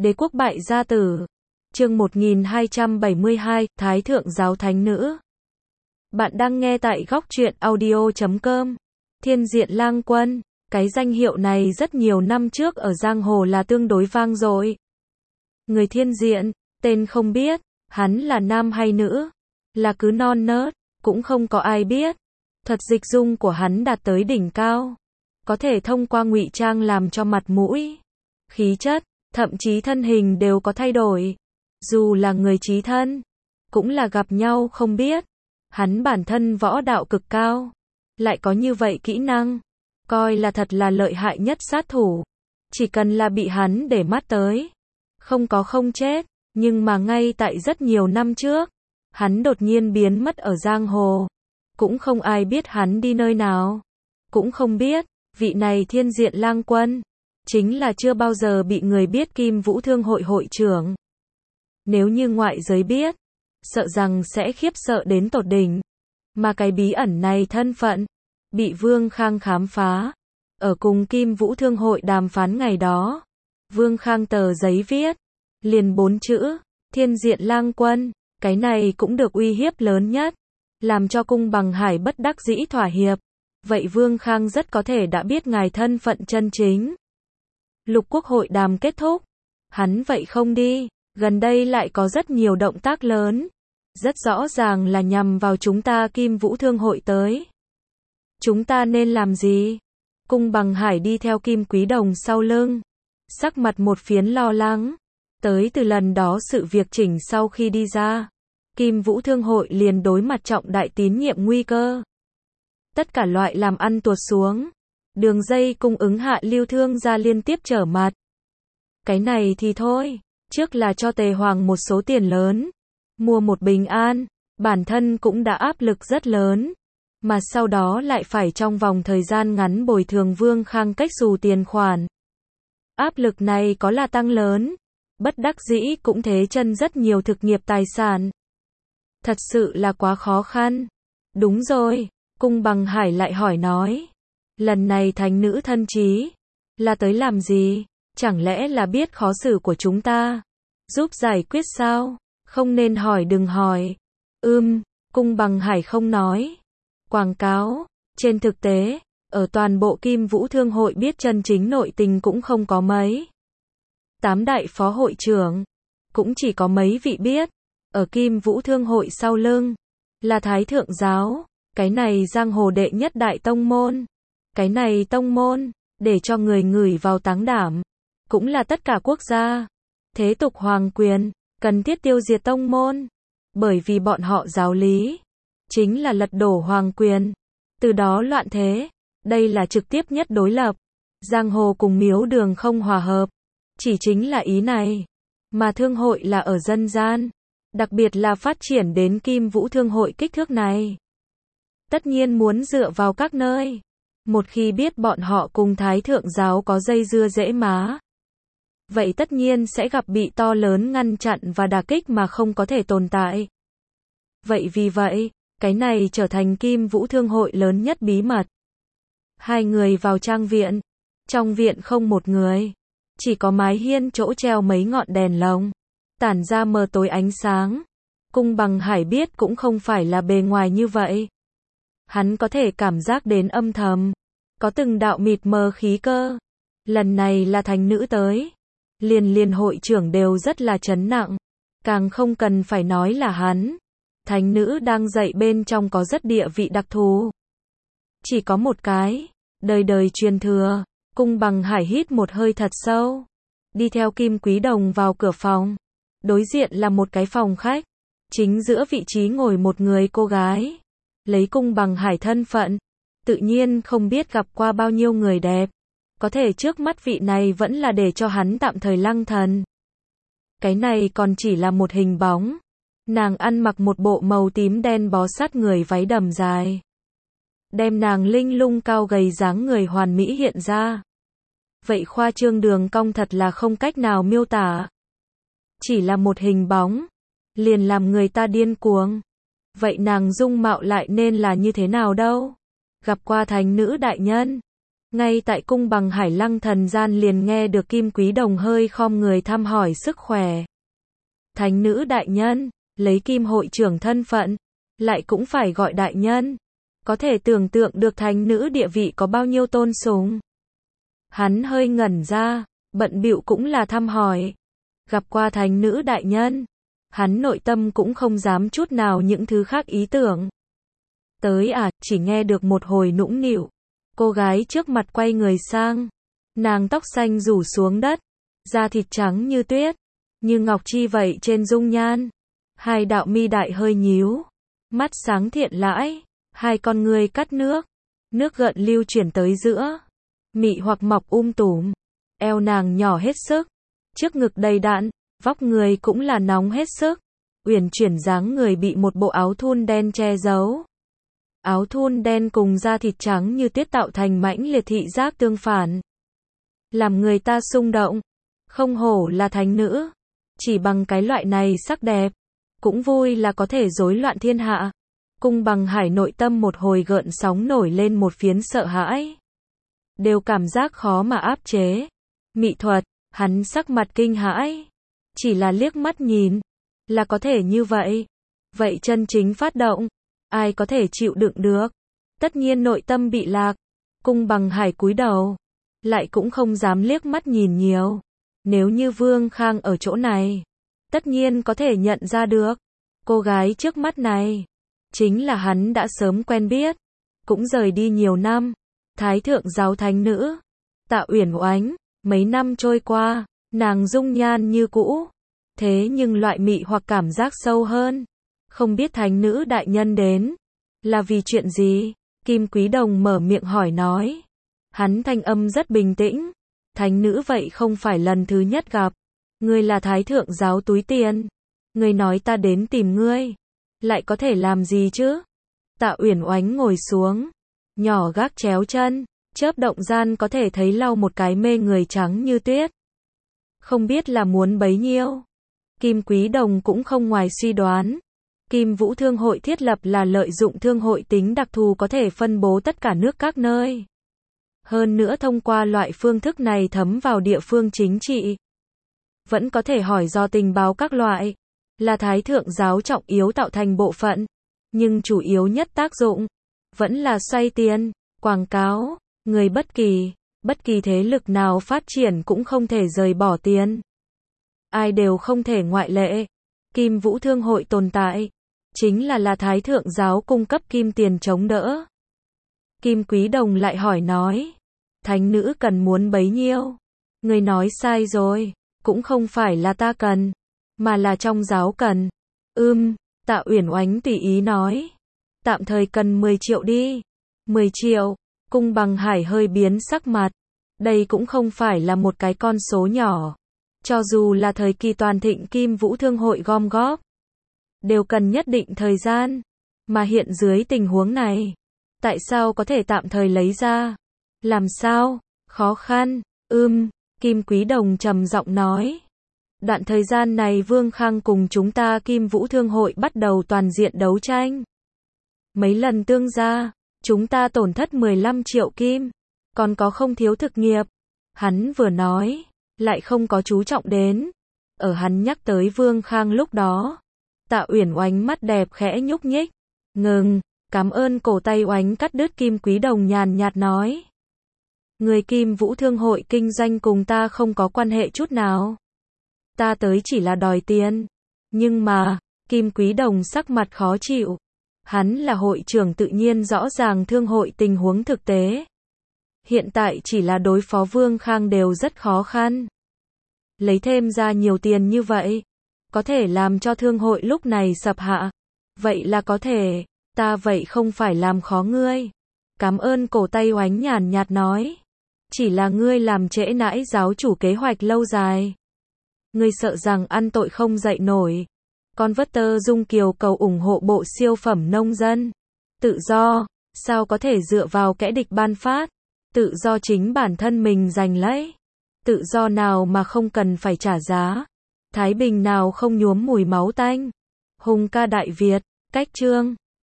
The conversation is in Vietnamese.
Đế quốc bại gia tử. Chương 1272, Thái thượng giáo thánh nữ. Bạn đang nghe tại góc truyện audio.com. Thiên Diện Lang Quân, cái danh hiệu này rất nhiều năm trước ở giang hồ là tương đối vang dội. Người Thiên Diện, tên không biết, hắn là nam hay nữ, là cứ non nớt, cũng không có ai biết. Thuật dịch dung của hắn đạt tới đỉnh cao, có thể thông qua ngụy trang làm cho mặt mũi, khí chất, thậm chí thân hình đều có thay đổi. Dù là người chí thân, cũng là gặp nhau không biết. Hắn bản thân võ đạo cực cao, lại có như vậy kỹ năng, coi là thật là lợi hại nhất sát thủ. Chỉ cần là bị hắn để mắt tới, không chết. Nhưng mà ngay tại rất nhiều năm trước, hắn đột nhiên biến mất ở giang hồ. Cũng không ai biết hắn đi nơi nào. Cũng không biết, vị này Thiên Diện Lang Quân, chính là chưa bao giờ bị người biết Kim Vũ Thương hội hội trưởng. Nếu như ngoại giới biết, sợ rằng sẽ khiếp sợ đến tột đỉnh. Mà cái bí ẩn này thân phận, bị Vương Khang khám phá. Ở cùng Kim Vũ Thương hội đàm phán ngày đó, Vương Khang tờ giấy viết, liền 4 chữ, Thiên Diện Lang Quân, cái này cũng được uy hiếp lớn nhất, làm cho Cung Bằng Hải bất đắc dĩ thỏa hiệp. Vậy Vương Khang rất có thể đã biết ngài thân phận chân chính. Lục quốc hội đàm kết thúc, hắn vậy không đi, gần đây lại có rất nhiều động tác lớn, rất rõ ràng là nhằm vào chúng ta Kim Vũ Thương hội tới. Chúng ta nên làm gì? Cung Bằng Hải đi theo Kim Quý Đồng sau lưng, sắc mặt một phiến lo lắng. Tới từ lần đó sự việc chỉnh sau khi đi ra, Kim Vũ Thương hội liền đối mặt trọng đại tín nhiệm nguy cơ. Tất cả loại làm ăn tuột xuống, đường dây cung ứng hạ lưu thương gia liên tiếp trở mặt. Cái này thì thôi, trước là cho Tề Hoàng một số tiền lớn, mua một bình an, bản thân cũng đã áp lực rất lớn, mà sau đó lại phải trong vòng thời gian ngắn bồi thường Vương Khang cách xù tiền khoản. Áp lực này có là tăng lớn, bất đắc dĩ cũng thế chân rất nhiều thực nghiệp tài sản. Thật sự là quá khó khăn. Đúng rồi, Cung Bằng Hải lại hỏi nói, lần này thánh nữ thân trí, là tới làm gì? Chẳng lẽ là biết khó xử của chúng ta, giúp giải quyết sao? Không nên hỏi đừng hỏi. Cung Bằng Hải không nói. Quảng cáo, trên thực tế, ở toàn bộ Kim Vũ Thương hội biết chân chính nội tình cũng không có mấy. 8 đại phó hội trưởng, cũng chỉ có mấy vị biết. Ở Kim Vũ Thương hội sau lưng, là Thái thượng giáo, cái này giang hồ đệ nhất đại tông môn. Cái này tông môn, để cho người ngửi vào táng đảm, cũng là tất cả quốc gia. Thế tục hoàng quyền, cần thiết tiêu diệt tông môn. Bởi vì bọn họ giáo lý, chính là lật đổ hoàng quyền. Từ đó loạn thế, đây là trực tiếp nhất đối lập. Giang hồ cùng miếu đường không hòa hợp. Chỉ chính là ý này. Mà thương hội là ở dân gian. Đặc biệt là phát triển đến Kim Vũ Thương hội kích thước này. Tất nhiên muốn dựa vào các nơi. Một khi biết bọn họ cùng Thái thượng giáo có dây dưa dễ má, vậy tất nhiên sẽ gặp bị to lớn ngăn chặn và đả kích mà không có thể tồn tại. Vậy vì vậy, cái này trở thành Kim Vũ Thương hội lớn nhất bí mật. Hai người vào trang viện. Trong viện không một người. Chỉ có mái hiên chỗ treo mấy ngọn đèn lồng, tản ra mờ tối ánh sáng. Cung Bằng Hải biết cũng không phải là bề ngoài như vậy. Hắn có thể cảm giác đến âm thầm, có từng đạo mịt mờ khí cơ. Lần này là thánh nữ tới. Liền hội trưởng đều rất là chấn nặng. Càng không cần phải nói là hắn. Thánh nữ đang dạy bên trong có rất địa vị đặc thù. Chỉ có một cái, đời đời truyền thừa. Cung Bằng Hải hít một hơi thật sâu, đi theo Kim Quý Đồng vào cửa phòng. Đối diện là một cái phòng khách, chính giữa vị trí ngồi một người cô gái. Lấy Cung Bằng Hải thân phận, tự nhiên không biết gặp qua bao nhiêu người đẹp. Có thể trước mắt vị này vẫn là để cho hắn tạm thời lăng thần. Cái này còn chỉ là một hình bóng. Nàng ăn mặc một bộ màu tím đen bó sát người váy đầm dài, đem nàng linh lung cao gầy dáng người hoàn mỹ hiện ra. Vậy khoa trương đường cong thật là không cách nào miêu tả. Chỉ là một hình bóng, liền làm người ta điên cuồng. Vậy nàng dung mạo lại nên là như thế nào đâu? Gặp qua thánh nữ đại nhân, Ngay tại cung bằng Hải Lăng thần gian liền nghe được Kim Quý Đồng hơi khom người thăm hỏi sức khỏe. Thánh nữ đại nhân, lấy Kim hội trưởng thân phận, lại cũng phải gọi đại nhân. Có thể tưởng tượng được thánh nữ địa vị có bao nhiêu tôn sùng. Hắn hơi ngẩn ra, bận bịu cũng là thăm hỏi. Gặp qua thánh nữ đại nhân, hắn nội tâm cũng không dám chút nào những thứ khác ý tưởng. Tới à, chỉ nghe được một hồi nũng nịu. Cô gái trước mặt quay người sang. Nàng tóc xanh rủ xuống đất, da thịt trắng như tuyết, như ngọc chi vậy trên dung nhan. Hai đạo mi đại hơi nhíu, mắt sáng thiện lãi, hai con ngươi cắt nước. Nước gợn lưu chuyển tới giữa, mị hoặc mọc tùm. Eo nàng nhỏ hết sức, trước ngực đầy đặn, vóc người cũng là nóng hết sức. Uyển chuyển dáng người bị một bộ áo thun đen che giấu. Áo thun đen cùng da thịt trắng như tuyết tạo thành mãnh liệt thị giác tương phản. Làm người ta xung động. Không hổ là thánh nữ. Chỉ bằng cái loại này sắc đẹp. Cũng vui là có thể rối loạn thiên hạ. Cung bằng Hải nội tâm một hồi gợn sóng nổi lên một phiến sợ hãi. Đều cảm giác khó mà áp chế. Mỹ thuật, hắn sắc mặt kinh hãi. Chỉ là liếc mắt nhìn. Là có thể như vậy. Vậy chân chính phát động. Ai có thể chịu đựng được. Tất nhiên nội tâm bị lạc. Cung bằng Hải cúi đầu. Lại cũng không dám liếc mắt nhìn nhiều. Nếu như Vương Khang ở chỗ này. Tất nhiên có thể nhận ra được. Cô gái trước mắt này. Chính là hắn đã sớm quen biết. Cũng rời đi nhiều năm. Thái thượng giáo thánh nữ. Tạ Uyển Oánh. Mấy năm trôi qua. Nàng dung nhan như cũ. Thế nhưng loại mị hoặc cảm giác sâu hơn. Không biết thánh nữ đại nhân đến. Là vì chuyện gì? Kim Quý Đồng mở miệng hỏi nói. Hắn thanh âm rất bình tĩnh. Thánh nữ vậy không phải lần thứ nhất gặp. Ngươi là thái thượng giáo túi tiền. Ngươi nói ta đến tìm ngươi. Lại có thể làm gì chứ? Tạ Uyển Oánh ngồi xuống. Nhỏ gác chéo chân. Chớp động gian có thể thấy lau một cái mê người trắng như tuyết. Không biết là muốn bấy nhiêu. Kim Quý Đồng cũng không ngoài suy đoán. Kim Vũ Thương hội thiết lập là lợi dụng thương hội tính đặc thù có thể phân bố tất cả nước các nơi. Hơn nữa thông qua loại phương thức này thấm vào địa phương chính trị. Vẫn có thể hỏi do tình báo các loại. Là thái thượng giáo trọng yếu tạo thành bộ phận. Nhưng chủ yếu nhất tác dụng. Vẫn là xoay tiền, quảng cáo. Người bất kỳ thế lực nào phát triển cũng không thể rời bỏ tiền. Ai đều không thể ngoại lệ. Kim Vũ Thương hội tồn tại. Chính là thái thượng giáo cung cấp kim tiền chống đỡ. Kim Quý Đồng lại hỏi nói. Thánh nữ cần muốn bấy nhiêu? Người nói sai rồi. Cũng không phải là ta cần. Mà là trong giáo cần. Tạ Uyển Oánh tùy ý nói. Tạm thời cần 10 triệu đi. 10 triệu. Cung bằng Hải hơi biến sắc mặt. Đây cũng không phải là một cái con số nhỏ. Cho dù là thời kỳ toàn thịnh Kim Vũ Thương hội gom góp. Đều cần nhất định thời gian. Mà hiện dưới tình huống này. Tại sao có thể tạm thời lấy ra? Làm sao? Khó khăn. Kim Quý Đồng trầm giọng nói. Đoạn thời gian này Vương Khang cùng chúng ta Kim Vũ Thương hội bắt đầu toàn diện đấu tranh. Mấy lần tương gia, chúng ta tổn thất 15 triệu kim. Còn có không thiếu thực nghiệp. Hắn vừa nói, lại không có chú trọng đến. Ở hắn nhắc tới Vương Khang lúc đó. Tạ Uyển Oánh mắt đẹp khẽ nhúc nhích. Ngừng, cảm ơn cổ tay Oánh cắt đứt. Kim Quý Đồng nhàn nhạt nói. Người Kim Vũ Thương hội kinh doanh cùng ta không có quan hệ chút nào. Ta tới chỉ là đòi tiền. Nhưng mà, Kim Quý Đồng sắc mặt khó chịu. Hắn là hội trưởng tự nhiên rõ ràng thương hội tình huống thực tế. Hiện tại chỉ là đối phó Vương Khang đều rất khó khăn. Lấy thêm ra nhiều tiền như vậy. Có thể làm cho thương hội lúc này sập hạ. Vậy là có thể. Ta vậy không phải làm khó ngươi. Cảm ơn cổ tay Oánh nhàn nhạt nói. Chỉ là ngươi làm trễ nãi giáo chủ kế hoạch lâu dài. Ngươi sợ rằng ăn tội không dậy nổi. Con vất tơ Dung Kiều cầu ủng hộ bộ siêu phẩm nông dân. Tự do, sao có thể dựa vào kẻ địch ban phát. Tự do chính bản thân mình giành lấy. Tự do nào mà không cần phải trả giá. Thái bình nào không nhuốm mùi máu tanh. Hùng ca Đại Việt, cách chương.